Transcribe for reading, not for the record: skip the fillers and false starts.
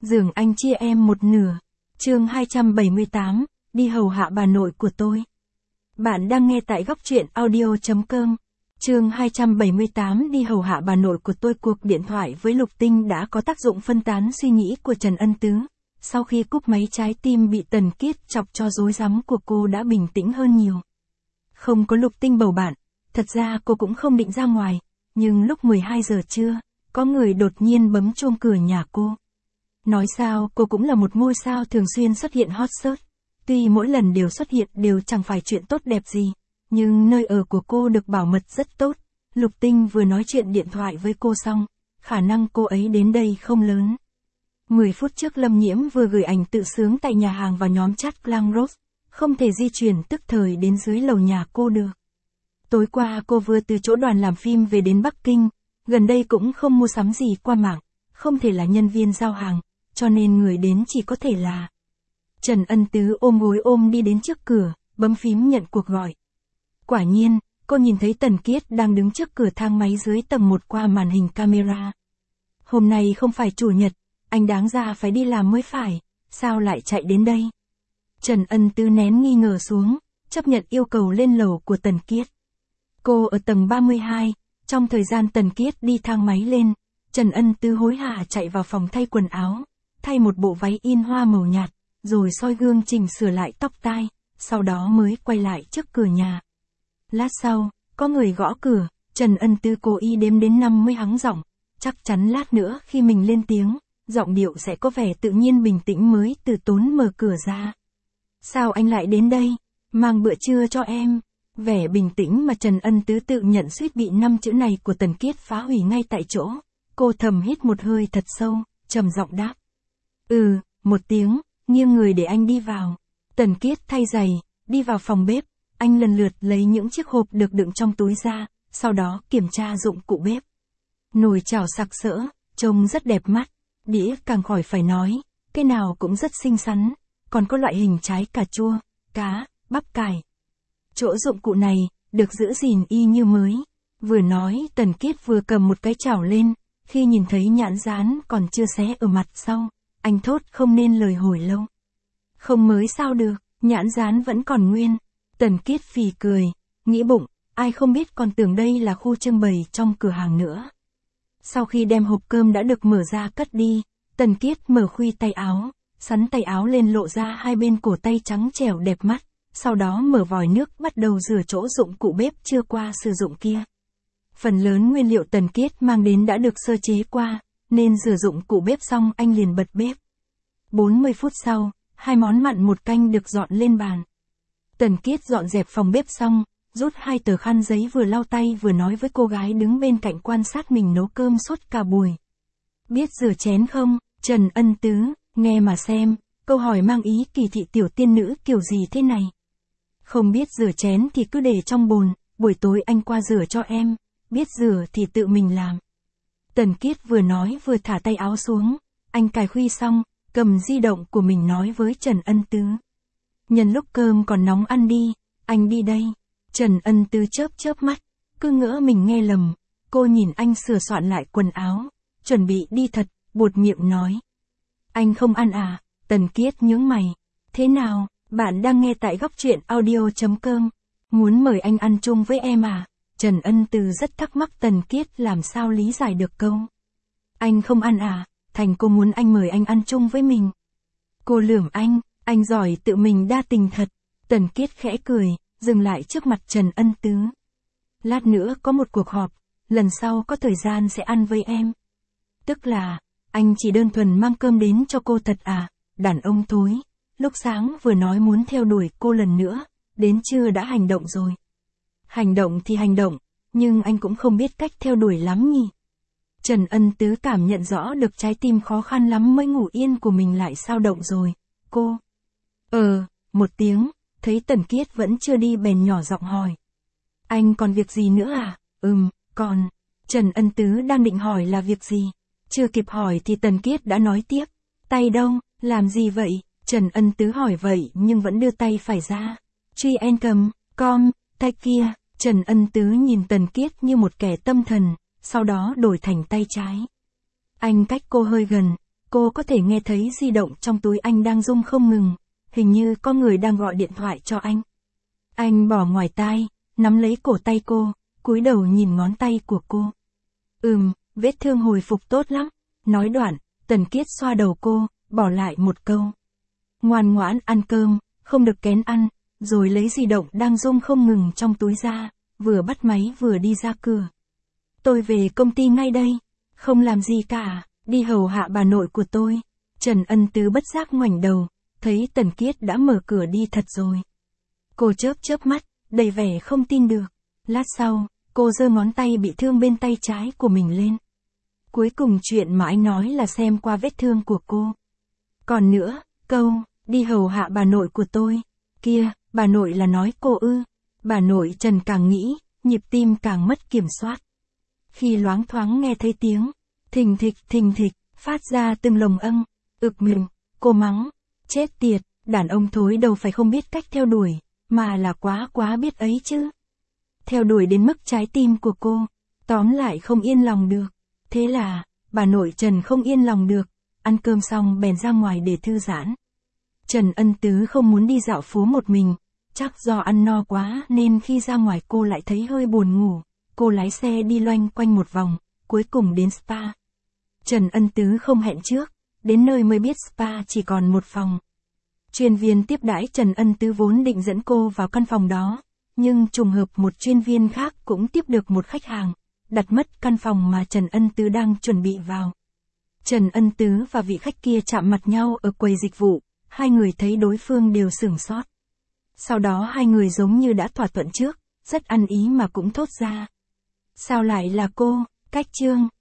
Giường anh chia em một nửa. Chương 278, đi hầu hạ bà nội của tôi. Bạn đang nghe tại góc truyện audio.com. Chương 278 đi hầu hạ bà nội của tôi. Cuộc điện thoại với Lục Tinh đã có tác dụng phân tán suy nghĩ của Trần Ân Tứ. Sau khi cúp máy, trái tim bị Tần Kiết chọc cho rối rắm của cô đã bình tĩnh hơn nhiều. Không có Lục Tinh bầu bạn, thật ra cô cũng không định ra ngoài, nhưng lúc 12 giờ trưa, có người đột nhiên bấm chuông cửa nhà cô. Nói sao cô cũng là một ngôi sao thường xuyên xuất hiện hot search. Tuy mỗi lần đều xuất hiện đều chẳng phải chuyện tốt đẹp gì, nhưng nơi ở của cô được bảo mật rất tốt. Lục Tinh vừa nói chuyện điện thoại với cô xong, khả năng cô ấy đến đây không lớn. 10 phút trước Lâm Nhiễm vừa gửi ảnh tự sướng tại nhà hàng vào nhóm chat Clang Rose, không thể di chuyển tức thời đến dưới lầu nhà cô được. Tối qua cô vừa từ chỗ đoàn làm phim về đến Bắc Kinh, gần đây cũng không mua sắm gì qua mạng, không thể là nhân viên giao hàng, cho nên người đến chỉ có thể là Trần Ân Tứ ôm gối ôm đi đến trước cửa, bấm phím nhận cuộc gọi. Quả nhiên, cô nhìn thấy Tần Kiết đang đứng trước cửa thang máy dưới tầng 1 qua màn hình camera. Hôm nay không phải chủ nhật, anh đáng ra phải đi làm mới phải, sao lại chạy đến đây? Trần Ân Tứ nén nghi ngờ xuống, chấp nhận yêu cầu lên lầu của Tần Kiết. Cô ở tầng 32, trong thời gian Tần Kiết đi thang máy lên, Trần Ân Tứ hối hả chạy vào phòng thay quần áo, thay một bộ váy in hoa màu nhạt, rồi soi gương chỉnh sửa lại tóc tai, sau đó mới quay lại trước cửa nhà. Lát sau, có người gõ cửa, Trần Ân Tứ cố ý đếm đến 50 hắng giọng, chắc chắn lát nữa khi mình lên tiếng, giọng điệu sẽ có vẻ tự nhiên bình tĩnh mới từ tốn mở cửa ra. Sao anh lại đến đây? Mang bữa trưa cho em. Vẻ bình tĩnh mà Trần Ân Tứ tự nhận suýt bị 5 chữ này của Tần Kiết phá hủy ngay tại chỗ. Cô thầm hít một hơi thật sâu, trầm giọng đáp. Một tiếng, nghiêng người để anh đi vào. Tần Kiết thay giày, đi vào phòng bếp, anh lần lượt lấy những chiếc hộp được đựng trong túi ra, sau đó kiểm tra dụng cụ bếp. Nồi chảo sặc sỡ, trông rất đẹp mắt, đĩa càng khỏi phải nói, cái nào cũng rất xinh xắn, còn có loại hình trái cà chua, cá, bắp cải. Chỗ dụng cụ này, được giữ gìn y như mới. Vừa nói Tần Kiết vừa cầm một cái chảo lên, khi nhìn thấy nhãn dán còn chưa xé ở mặt sau, anh thốt không nên lời hồi lâu. Không mới sao được, nhãn dán vẫn còn nguyên. Tần Kiết phì cười, nghĩ bụng, ai không biết còn tưởng đây là khu trưng bày trong cửa hàng nữa. Sau khi đem hộp cơm đã được mở ra cất đi, Tần Kiết mở khuy tay áo, sắn tay áo lên lộ ra hai bên cổ tay trắng trẻo đẹp mắt, sau đó mở vòi nước bắt đầu rửa chỗ dụng cụ bếp chưa qua sử dụng kia. Phần lớn nguyên liệu Tần Kiết mang đến đã được sơ chế qua, nên rửa dụng cụ bếp xong anh liền bật bếp. 40 phút sau, 2 món mặn một canh được dọn lên bàn. Tần Kiết dọn dẹp phòng bếp xong, rút 2 tờ khăn giấy vừa lau tay vừa nói với cô gái đứng bên cạnh quan sát mình nấu cơm suốt cả buổi. Biết rửa chén không, Trần Ân Tứ, nghe mà xem, câu hỏi mang ý kỳ thị tiểu tiên nữ kiểu gì thế này. Không biết rửa chén thì cứ để trong bồn, buổi tối anh qua rửa cho em, biết rửa thì tự mình làm. Tần Kiết vừa nói vừa thả tay áo xuống, anh cài khuy xong, cầm di động của mình nói với Trần Ân Tứ. Nhân lúc cơm còn nóng ăn đi, anh đi đây. Trần Ân Tứ chớp chớp mắt, cứ ngỡ mình nghe lầm, cô nhìn anh sửa soạn lại quần áo, chuẩn bị đi thật, buột miệng nói. Anh không ăn à? Tần Kiết nhướng mày. Thế nào, bạn đang nghe tại góc truyện audio.com, muốn mời anh ăn chung với em à? Trần Ân Tứ rất thắc mắc Tần Kiết làm sao lý giải được câu. Anh không ăn à? Thành cô muốn anh mời anh ăn chung với mình. Cô lườm anh giỏi tự mình đa tình thật. Tần Kiết khẽ cười, dừng lại trước mặt Trần Ân Tứ. Lát nữa có một cuộc họp, lần sau có thời gian sẽ ăn với em. Tức là, anh chỉ đơn thuần mang cơm đến cho cô thật à? Đàn ông thối, lúc sáng vừa nói muốn theo đuổi cô lần nữa, đến trưa đã hành động rồi. Hành động thì hành động, nhưng anh cũng không biết cách theo đuổi lắm nhỉ. Trần Ân Tứ cảm nhận rõ được trái tim khó khăn lắm mới ngủ yên của mình lại sao động rồi. Cô. Một tiếng, thấy Tần Kiết vẫn chưa đi bèn nhỏ giọng hỏi. Anh còn việc gì nữa à? Còn. Trần Ân Tứ đang định hỏi là việc gì. Chưa kịp hỏi thì Tần Kiết đã nói tiếp. Tay đâu, làm gì vậy? Trần Ân Tứ hỏi vậy nhưng vẫn đưa tay phải ra. Truy en cầm, tay kia. Trần Ân Tứ nhìn Tần Kiết như một kẻ tâm thần, sau đó đổi thành tay trái. Anh cách cô hơi gần, cô có thể nghe thấy di động trong túi anh đang rung không ngừng, hình như có người đang gọi điện thoại cho anh. Anh bỏ ngoài tai, nắm lấy cổ tay cô, cúi đầu nhìn ngón tay của cô. Vết thương hồi phục tốt lắm. Nói đoạn, Tần Kiết xoa đầu cô, bỏ lại một câu. Ngoan ngoãn ăn cơm, không được kén ăn, rồi lấy di động đang rung không ngừng trong túi ra, vừa bắt máy vừa đi ra cửa. Tôi về công ty ngay đây, không làm gì cả, đi hầu hạ bà nội của tôi. Trần Ân Tứ bất giác ngoảnh đầu, thấy Tần Kiết đã mở cửa đi thật rồi. Cô chớp chớp mắt, đầy vẻ không tin được. Lát sau, cô giơ ngón tay bị thương bên tay trái của mình lên. Cuối cùng chuyện mà anh nói là xem qua vết thương của cô. Còn nữa, câu, đi hầu hạ bà nội của tôi. Kia, bà nội là nói cô ư. Bà nội Trần càng nghĩ, nhịp tim càng mất kiểm soát. Khi loáng thoáng nghe thấy tiếng, thình thịch, phát ra từng lồng âng, ực mình, cô mắng, chết tiệt, đàn ông thối đâu phải không biết cách theo đuổi, mà là quá biết ấy chứ. Theo đuổi đến mức trái tim của cô, tóm lại không yên lòng được. Thế là, bà nội Trần không yên lòng được, ăn cơm xong bèn ra ngoài để thư giãn. Trần Ân Tứ không muốn đi dạo phố một mình, chắc do ăn no quá nên khi ra ngoài cô lại thấy hơi buồn ngủ. Cô lái xe đi loanh quanh một vòng, cuối cùng đến spa. Trần Ân Tứ không hẹn trước, đến nơi mới biết spa chỉ còn một phòng. Chuyên viên tiếp đãi Trần Ân Tứ vốn định dẫn cô vào căn phòng đó, nhưng trùng hợp một chuyên viên khác cũng tiếp được một khách hàng, đặt mất căn phòng mà Trần Ân Tứ đang chuẩn bị vào. Trần Ân Tứ và vị khách kia chạm mặt nhau ở quầy dịch vụ, hai người thấy đối phương đều sửng sốt. Sau đó hai người giống như đã thỏa thuận trước, rất ăn ý mà cũng thốt ra. Sao lại là cô, Cách Trương?